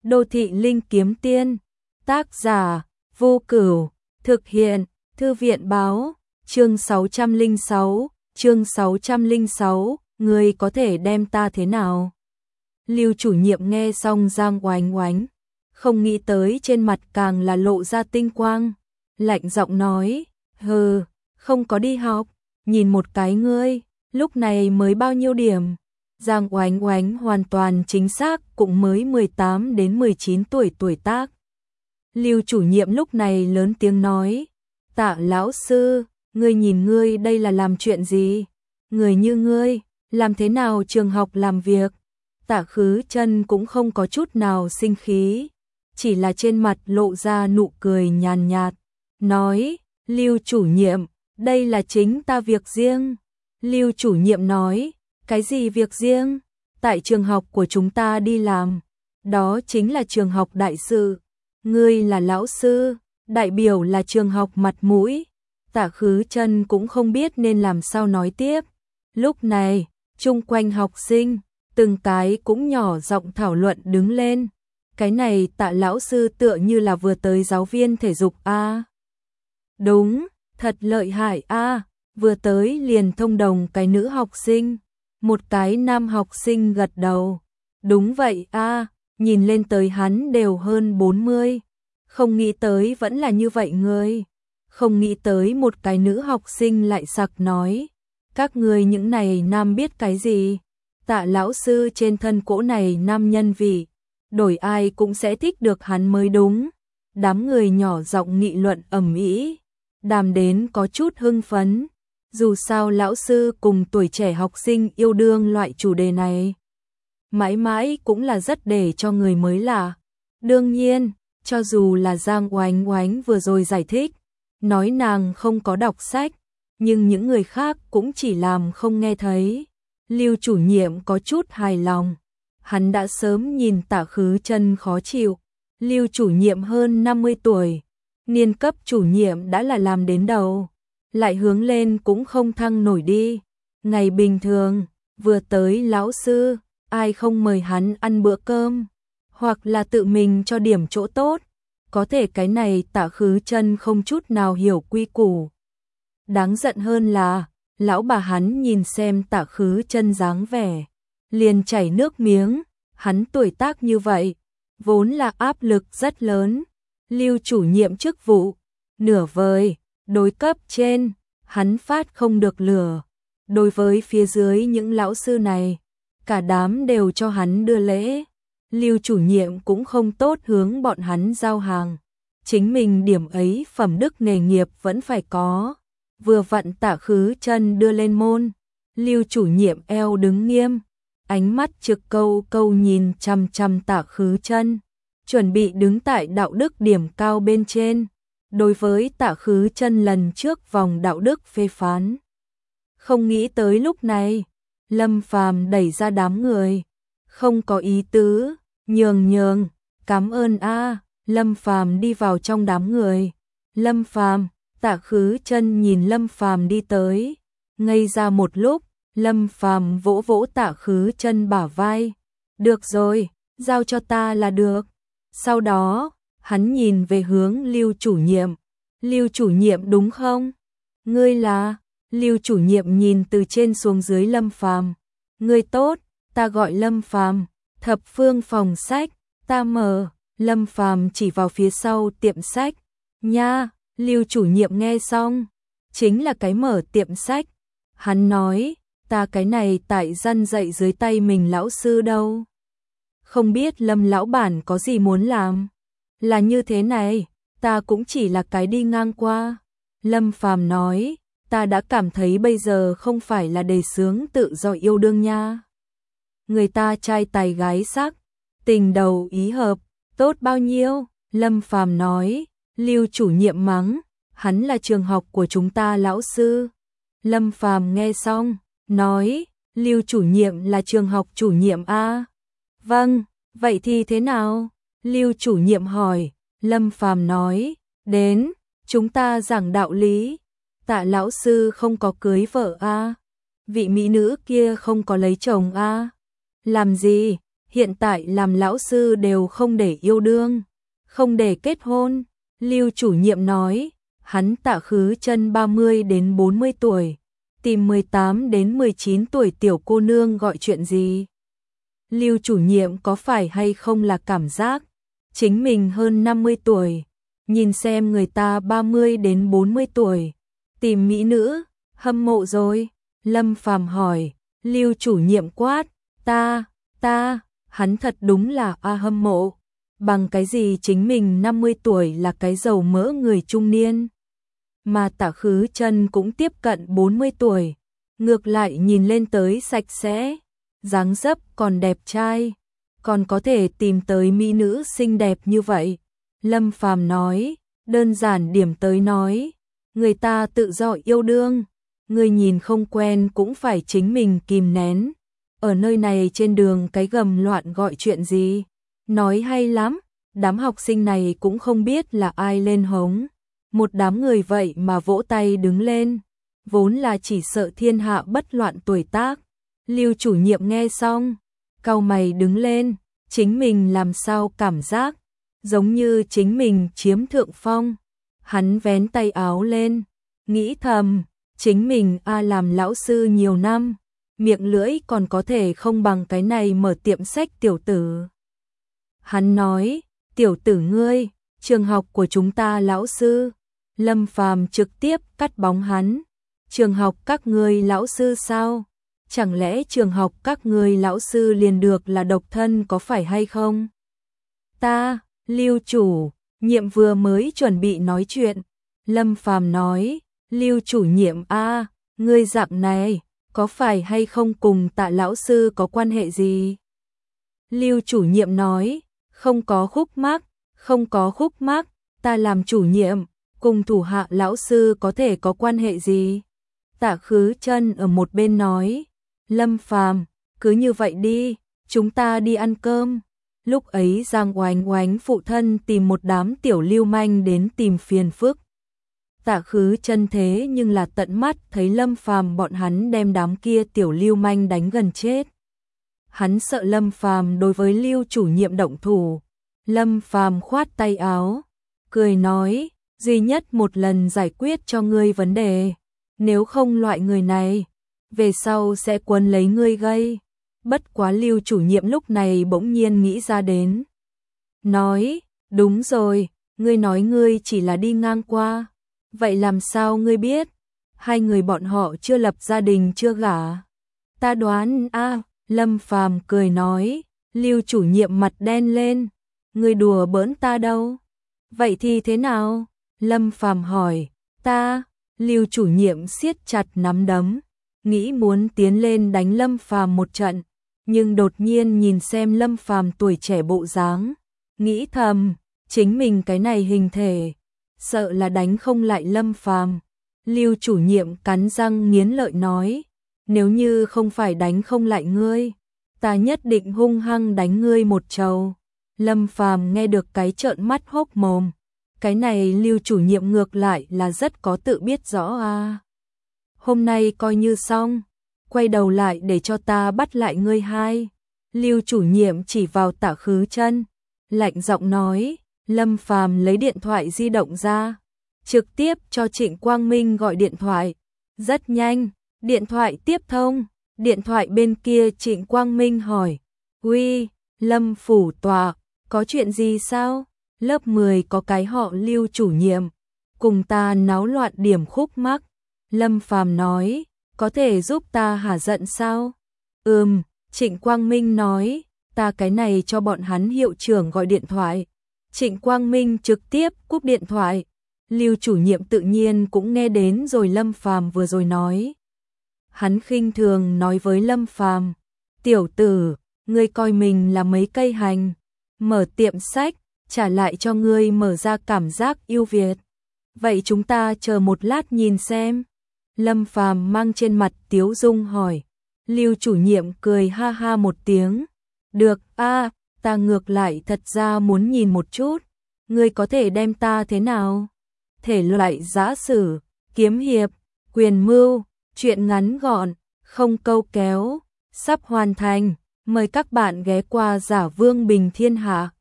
Đô thị linh kiếm tiên. Tác giả Vô Cửu. Thực hiện Thư viện báo. Chương 606, ngươi có thể đem ta thế nào? Lưu chủ nhiệm nghe xong Giang Oánh Oánh, không nghĩ tới trên mặt càng là lộ ra tinh quang, lạnh giọng nói, hừ, không có đi học, nhìn một cái ngươi, lúc này mới bao nhiêu điểm? Giang Oánh Oánh hoàn toàn chính xác cũng mới 18 đến 19 tuổi tuổi tác. Lưu chủ nhiệm lúc này lớn tiếng nói, Tạ lão sư, ngươi nhìn ngươi đây là làm chuyện gì? Người như ngươi, làm thế nào trường học làm việc? Tạ Khứ Chân cũng không có chút nào sinh khí, chỉ là trên mặt lộ ra nụ cười nhàn nhạt, nói, Lưu chủ nhiệm, đây là chính ta việc riêng. Lưu chủ nhiệm nói, cái gì việc riêng? Tại trường học của chúng ta đi làm, đó chính là trường học đại sự. Ngươi là lão sư, đại biểu là trường học mặt mũi. Tạ Khứ Chân cũng không biết nên làm sao nói tiếp. Lúc này, chung quanh học sinh, từng cái cũng nhỏ giọng thảo luận đứng lên. Cái này Tạ lão sư tựa như là vừa tới giáo viên thể dục a. Đúng, thật lợi hại a, vừa tới liền thông đồng cái nữ học sinh, một cái nam học sinh gật đầu. Đúng vậy a, nhìn lên tới hắn đều hơn 40. Không nghĩ tới vẫn là như vậy ngươi. Không nghĩ tới một cái nữ học sinh lại sặc nói, các ngươi những này nam biết cái gì? Tạ lão sư trên thân cỗ này nam nhân vị, đổi ai cũng sẽ thích được hắn mới đúng. Đám người nhỏ giọng nghị luận ầm ĩ, đàm đến có chút hưng phấn. Dù sao lão sư cùng tuổi trẻ học sinh yêu đương loại chủ đề này, mãi mãi cũng là rất để cho người mới lạ. Đương nhiên, cho dù là Giang Oánh Oánh vừa rồi giải thích, nói nàng không có đọc sách, nhưng những người khác cũng chỉ làm không nghe thấy. Lưu chủ nhiệm có chút hài lòng, hắn đã sớm nhìn Tạ Khứ Chân khó chịu. Lưu chủ nhiệm hơn 50 tuổi, niên cấp chủ nhiệm đã là làm đến đầu, lại hướng lên cũng không thăng nổi đi. Ngày bình thường, vừa tới lão sư, ai không mời hắn ăn bữa cơm, hoặc là tự mình cho điểm chỗ tốt. Có thể cái này Tạ Khứ Chân không chút nào hiểu quy củ. Đáng giận hơn là, lão bà hắn nhìn xem Tạ Khứ Chân dáng vẻ, liền chảy nước miếng. Hắn tuổi tác như vậy, vốn là áp lực rất lớn. Lưu chủ nhiệm chức vụ, nửa vời, đối cấp trên, hắn phát không được lửa. Đối với phía dưới những lão sư này, cả đám đều cho hắn đưa lễ. Lưu chủ nhiệm cũng không tốt hướng bọn hắn giao hàng. Chính mình điểm ấy phẩm đức nghề nghiệp vẫn phải có. Vừa vặn Tạ Khứ Chân đưa lên môn, Lưu chủ nhiệm eo đứng nghiêm, ánh mắt trực câu câu nhìn chằm chằm Tạ Khứ Chân, chuẩn bị đứng tại đạo đức điểm cao bên trên. Đối với Tạ Khứ Chân lần trước vòng đạo đức phê phán, không nghĩ tới lúc này, Lâm Phàm đẩy ra đám người, không có ý tứ, nhường, cảm ơn a. Lâm Phàm đi vào trong đám người. Lâm Phàm, Tạ Khứ Chân nhìn Lâm Phàm đi tới, ngây ra một lúc. Lâm Phàm vỗ vỗ Tạ Khứ Chân bả vai, được rồi, giao cho ta là được. Sau đó, hắn nhìn về hướng Lưu chủ nhiệm. Lưu chủ nhiệm đúng không? Ngươi là? Lưu chủ nhiệm nhìn từ trên xuống dưới Lâm Phàm. Ngươi tốt, ta gọi Lâm Phàm, Thập Phương phòng sách, ta mở. Lâm Phàm chỉ vào phía sau tiệm sách. Nha, Lưu chủ nhiệm nghe xong, chính là cái mở tiệm sách. Hắn nói, ta cái này tại răn dạy dưới tay mình lão sư đâu. Không biết Lâm lão bản có gì muốn làm. Là như thế này, ta cũng chỉ là cái đi ngang qua. Lâm Phàm nói, ta đã cảm thấy bây giờ không phải là đề xướng tự do yêu đương nha. Người ta trai tài gái sắc, tình đầu ý hợp, tốt bao nhiêu. Lâm Phàm nói. Lưu chủ nhiệm mắng, hắn là trường học của chúng ta lão sư. Lâm Phàm nghe xong, nói, Lưu chủ nhiệm là trường học chủ nhiệm a. Vâng, vậy thì thế nào? Lưu chủ nhiệm hỏi. Lâm Phàm nói, đến, chúng ta giảng đạo lý. Tạ lão sư không có cưới vợ a. Vị mỹ nữ kia không có lấy chồng a. Làm gì? hiện tại làm lão sư đều không để yêu đương, không để kết hôn. Lưu chủ nhiệm nói, hắn Tạ Khứ Chân 30 đến 40 tuổi, tìm 18 đến 19 tuổi tiểu cô nương gọi chuyện gì? Lưu chủ nhiệm có phải hay không là cảm giác chính mình hơn 50 tuổi, nhìn xem người ta 30 đến 40 tuổi, tìm mỹ nữ, hâm mộ rồi. Lâm Phàm hỏi, Lưu chủ nhiệm quát, ta, hắn thật đúng là hâm mộ. Bằng cái gì chính mình 50 tuổi là cái dầu mỡ người trung niên? Mà Tạ Khứ Chân cũng tiếp cận 40 tuổi, ngược lại nhìn lên tới sạch sẽ, dáng dấp còn đẹp trai, còn có thể tìm tới mỹ nữ xinh đẹp như vậy. Lâm Phàm nói, đơn giản điểm tới nói, người ta tự do yêu đương, người nhìn không quen cũng phải chính mình kìm nén. Ở nơi này trên đường cái gầm loạn gọi chuyện gì? Nói hay lắm, đám học sinh này cũng không biết là ai lên hống. Một đám người vậy mà vỗ tay đứng lên, vốn là chỉ sợ thiên hạ bất loạn tuổi tác. Lưu chủ nhiệm nghe xong, cau mày đứng lên, chính mình làm sao cảm giác giống như chính mình chiếm thượng phong. Hắn vén tay áo lên, nghĩ thầm, chính mình làm lão sư nhiều năm, miệng lưỡi còn có thể không bằng cái này mở tiệm sách tiểu tử. Hắn nói, tiểu tử ngươi, trường học của chúng ta lão sư. Lâm Phàm trực tiếp cắt bóng hắn, trường học các ngươi lão sư sao? Chẳng lẽ trường học các ngươi lão sư liền được là độc thân có phải hay không? Lưu chủ nhiệm vừa mới chuẩn bị nói chuyện, Lâm Phàm nói, Lưu chủ nhiệm ngươi dạng này, có phải hay không cùng Tạ lão sư có quan hệ gì? Lưu chủ nhiệm nói, không có khúc mắc, ta làm chủ nhiệm, cùng thủ hạ lão sư có thể có quan hệ gì? Tạ Khứ Chân ở một bên nói, Lâm Phàm, cứ như vậy đi, chúng ta đi ăn cơm. Lúc ấy Giang Oánh Oánh phụ thân tìm một đám tiểu lưu manh đến tìm phiền phức. Tạ Khứ Chân thế nhưng là tận mắt thấy Lâm Phàm bọn hắn đem đám kia tiểu lưu manh đánh gần chết. Hắn sợ Lâm Phàm đối với Lưu chủ nhiệm động thủ. Lâm Phàm khoát tay áo, cười nói, duy nhất một lần giải quyết cho ngươi vấn đề, nếu không loại người này, về sau sẽ quấn lấy ngươi gây. Bất quá Lưu chủ nhiệm lúc này bỗng nhiên nghĩ ra đến. Nói, đúng rồi, ngươi nói ngươi chỉ là đi ngang qua. Vậy làm sao ngươi biết? Hai người bọn họ chưa lập gia đình chưa gả. Ta đoán Lâm Phàm cười nói, Lưu chủ nhiệm mặt đen lên. Ngươi đùa bỡn ta đâu? Vậy thì thế nào? Lâm Phàm hỏi, Lưu chủ nhiệm siết chặt nắm đấm, nghĩ muốn tiến lên đánh Lâm Phàm một trận, nhưng đột nhiên nhìn xem Lâm Phàm tuổi trẻ bộ dáng, nghĩ thầm, chính mình cái này hình thể, sợ là đánh không lại Lâm Phàm. Lưu chủ nhiệm cắn răng nghiến lợi nói, nếu như không phải đánh không lại ngươi, ta nhất định hung hăng đánh ngươi một trầu. Lâm Phàm nghe được cái trợn mắt hốc mồm. Cái này Lưu chủ nhiệm ngược lại là rất có tự biết rõ Hôm nay coi như xong, quay đầu lại để cho ta bắt lại ngươi hai. Lưu chủ nhiệm chỉ vào Tạ Khứ Chân, lạnh giọng nói. Lâm Phàm lấy điện thoại di động ra, trực tiếp cho Trịnh Quang Minh gọi điện thoại. Rất nhanh, điện thoại tiếp thông, điện thoại bên kia Trịnh Quang Minh hỏi, uy, Lâm phủ tòa, có chuyện gì sao? Lớp 10 có cái họ Lưu chủ nhiệm, cùng ta náo loạn điểm khúc mắc. Lâm Phàm nói, có thể giúp ta hả giận sao? Trịnh Quang Minh nói, ta cái này cho bọn hắn hiệu trưởng gọi điện thoại. Trịnh Quang Minh trực tiếp cúp điện thoại. Lưu chủ nhiệm tự nhiên cũng nghe đến rồi Lâm Phàm vừa rồi nói. Hắn khinh thường nói với Lâm Phàm, tiểu tử, ngươi coi mình là mấy cây hành, mở tiệm sách, trả lại cho ngươi mở ra cảm giác yêu Việt. Vậy chúng ta chờ một lát nhìn xem. Lâm Phàm mang trên mặt tiếu dung hỏi. Lưu chủ nhiệm cười ha ha một tiếng. Được, ta ngược lại thật ra muốn nhìn một chút. Ngươi có thể đem ta thế nào? Thể loại giã sử, kiếm hiệp, quyền mưu, chuyện ngắn gọn, không câu kéo, sắp hoàn thành. Mời các bạn ghé qua Giả Vương Bình Thiên Hạ.